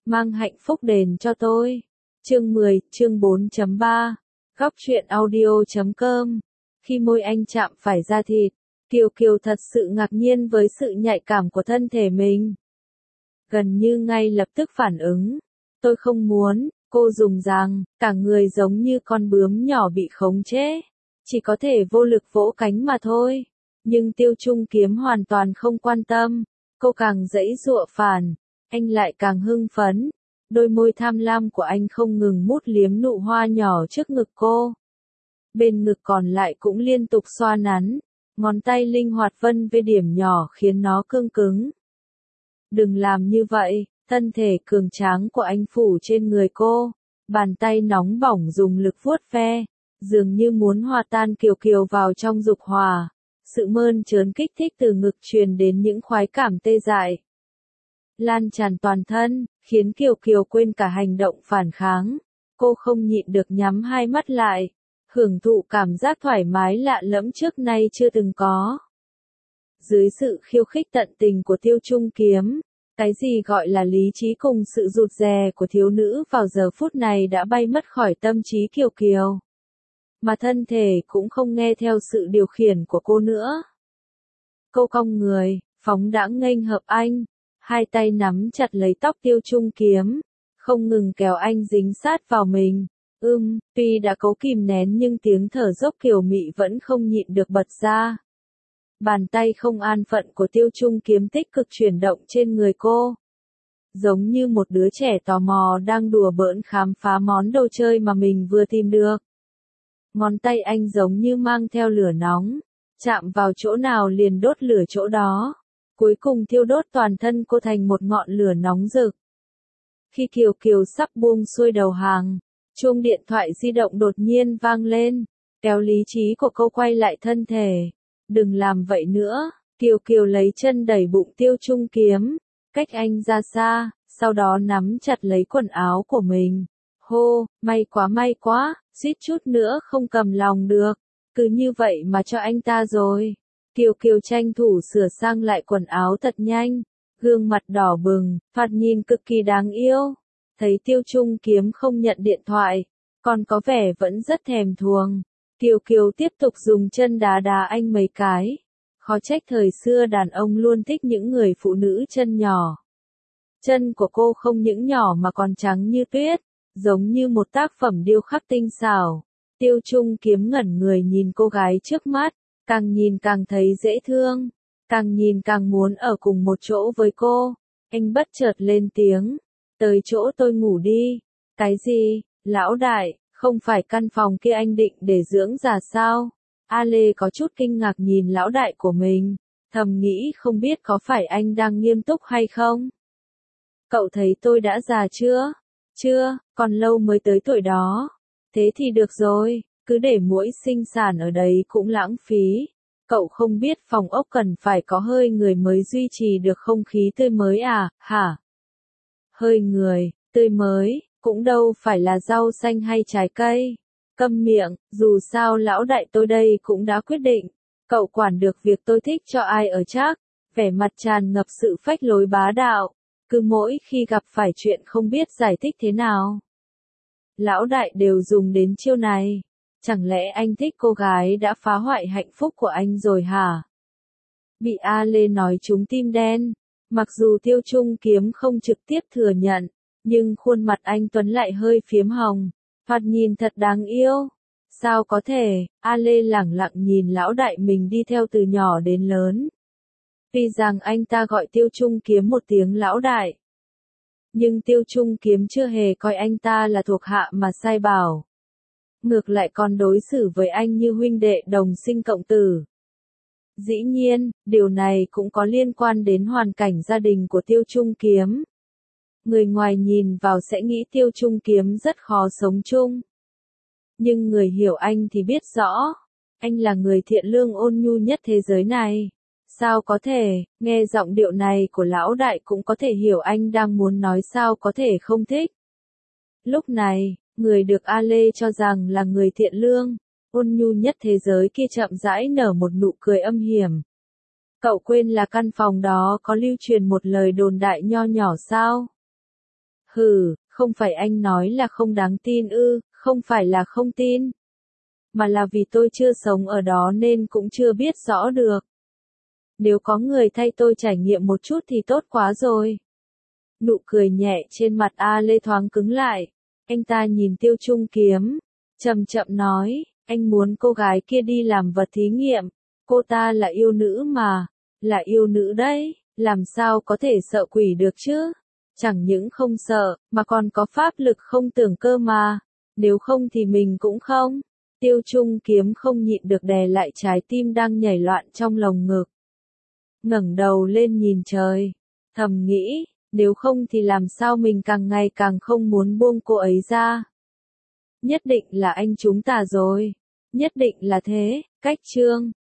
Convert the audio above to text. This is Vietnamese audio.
mang hạnh phúc đền cho tôi. Chương 10, chương 4.3, Góc truyện audio.com. Khi môi anh chạm phải da thịt, Kiều Kiều thật sự ngạc nhiên với sự nhạy cảm của thân thể mình. Gần như ngay lập tức phản ứng. Tôi không muốn, cô dùng rằng, cả người giống như con bướm nhỏ bị khống chế. Chỉ có thể vô lực vỗ cánh mà thôi. Nhưng Tiêu Trung Kiếm hoàn toàn không quan tâm. Cô càng giãy giụa phản, anh lại càng hưng phấn. Đôi môi tham lam của anh không ngừng mút liếm nụ hoa nhỏ trước ngực cô. Bên ngực còn lại cũng liên tục xoa nắn. Ngón tay linh hoạt vân về điểm nhỏ khiến nó cương cứng. Đừng làm như vậy, thân thể cường tráng của anh phủ trên người cô. Bàn tay nóng bỏng dùng lực vuốt ve, dường như muốn hòa tan Kiều Kiều vào trong dục hỏa. Sự mơn trớn kích thích từ ngực truyền đến những khoái cảm tê dại. Lan tràn toàn thân, khiến Kiều Kiều quên cả hành động phản kháng. Cô không nhịn được nhắm hai mắt lại, hưởng thụ cảm giác thoải mái lạ lẫm trước nay chưa từng có. Dưới sự khiêu khích tận tình của Tiêu Trung Kiếm, cái gì gọi là lý trí cùng sự rụt rè của thiếu nữ vào giờ phút này đã bay mất khỏi tâm trí Kiều Kiều. Mà thân thể cũng không nghe theo sự điều khiển của cô nữa. Cô cong người, phóng đãng nghênh hợp anh, hai tay nắm chặt lấy tóc Tiêu Trung Kiếm, không ngừng kéo anh dính sát vào mình. Tuy đã cố kìm nén nhưng tiếng thở dốc kiều mị vẫn không nhịn được bật ra. Bàn tay không an phận của Tiêu Trung Kiếm tích cực chuyển động trên người cô. Giống như một đứa trẻ tò mò đang đùa bỡn khám phá món đồ chơi mà mình vừa tìm được. Ngón tay anh giống như mang theo lửa nóng, chạm vào chỗ nào liền đốt lửa chỗ đó. Cuối cùng thiêu đốt toàn thân cô thành một ngọn lửa nóng rực. Khi Kiều Kiều sắp buông xuôi đầu hàng, chuông điện thoại di động đột nhiên vang lên, kéo lý trí của cô quay lại thân thể. Đừng làm vậy nữa, Kiều Kiều lấy chân đẩy bụng Tiêu Trung Kiếm, cách anh ra xa, sau đó nắm chặt lấy quần áo của mình. Hô, may quá, suýt chút nữa không cầm lòng được, cứ như vậy mà cho anh ta rồi. Kiều Kiều tranh thủ sửa sang lại quần áo thật nhanh, gương mặt đỏ bừng, thoạt nhìn cực kỳ đáng yêu. Thấy Tiêu Trung Kiếm không nhận điện thoại, còn có vẻ vẫn rất thèm thuồng. Kiều Kiều tiếp tục dùng chân đá đá anh mấy cái. Khó trách thời xưa đàn ông luôn thích những người phụ nữ chân nhỏ. Chân của cô không những nhỏ mà còn trắng như tuyết, giống như một tác phẩm điêu khắc tinh xảo. Tiêu Trung Kiếm ngẩn người nhìn cô gái trước mắt, càng nhìn càng thấy dễ thương, càng nhìn càng muốn ở cùng một chỗ với cô. Anh bất chợt lên tiếng, tới chỗ tôi ngủ đi. Cái gì, lão đại, không phải căn phòng kia anh định để dưỡng già sao? A Lê có chút kinh ngạc nhìn lão đại của mình, thầm nghĩ không biết có phải anh đang nghiêm túc hay không? Cậu thấy tôi đã già chưa? Chưa, còn lâu mới tới tuổi đó. Thế thì được rồi, cứ để muỗi sinh sản ở đấy cũng lãng phí. Cậu không biết phòng ốc cần phải có hơi người mới duy trì được không khí tươi mới à, hả? Hơi người, tươi mới, cũng đâu phải là rau xanh hay trái cây. Câm miệng, dù sao lão đại tôi đây cũng đã quyết định. Cậu quản được việc tôi thích cho ai ở chắc. Vẻ mặt tràn ngập sự phách lối bá đạo. Cứ mỗi khi gặp phải chuyện không biết giải thích thế nào, lão đại đều dùng đến chiêu này. Chẳng lẽ anh thích cô gái đã phá hoại hạnh phúc của anh rồi hả? Bị A Lê nói trúng tim đen. Mặc dù Tiêu Trung Kiếm không trực tiếp thừa nhận, nhưng khuôn mặt anh Tuấn lại hơi phiếm hồng, thoạt nhìn thật đáng yêu. Sao có thể? A Lê lẳng lặng nhìn lão đại mình đi theo từ nhỏ đến lớn. Tuy rằng anh ta gọi Tiêu Trung Kiếm một tiếng lão đại, nhưng Tiêu Trung Kiếm chưa hề coi anh ta là thuộc hạ mà sai bảo. Ngược lại còn đối xử với anh như huynh đệ đồng sinh cộng tử. Dĩ nhiên, điều này cũng có liên quan đến hoàn cảnh gia đình của Tiêu Trung Kiếm. Người ngoài nhìn vào sẽ nghĩ Tiêu Trung Kiếm rất khó sống chung. Nhưng người hiểu anh thì biết rõ, anh là người thiện lương ôn nhu nhất thế giới này. Sao có thể, nghe giọng điệu này của lão đại cũng có thể hiểu anh đang muốn nói sao có thể không thích. Lúc này, người được A Lê cho rằng là người thiện lương, ôn nhu nhất thế giới kia chậm rãi nở một nụ cười âm hiểm. Cậu quên là căn phòng đó có lưu truyền một lời đồn đại nho nhỏ sao? Hừ, không phải anh nói là không đáng tin ư, không phải là không tin. Mà là vì tôi chưa sống ở đó nên cũng chưa biết rõ được. Nếu có người thay tôi trải nghiệm một chút thì tốt quá rồi. Nụ cười nhẹ trên mặt A Lê thoáng cứng lại. Anh ta nhìn Tiêu Trung Kiếm, chậm chậm nói, anh muốn cô gái kia đi làm vật thí nghiệm. Cô ta là yêu nữ mà, là yêu nữ đấy, làm sao có thể sợ quỷ được chứ? Chẳng những không sợ, mà còn có pháp lực không tưởng cơ mà. Nếu không thì mình cũng không. Tiêu Trung Kiếm không nhịn được đè lại trái tim đang nhảy loạn trong lồng ngực. Ngẩng đầu lên nhìn trời, thầm nghĩ, nếu không thì làm sao mình càng ngày càng không muốn buông cô ấy ra. Nhất định là anh chúng ta rồi. Nhất định là thế, cách chương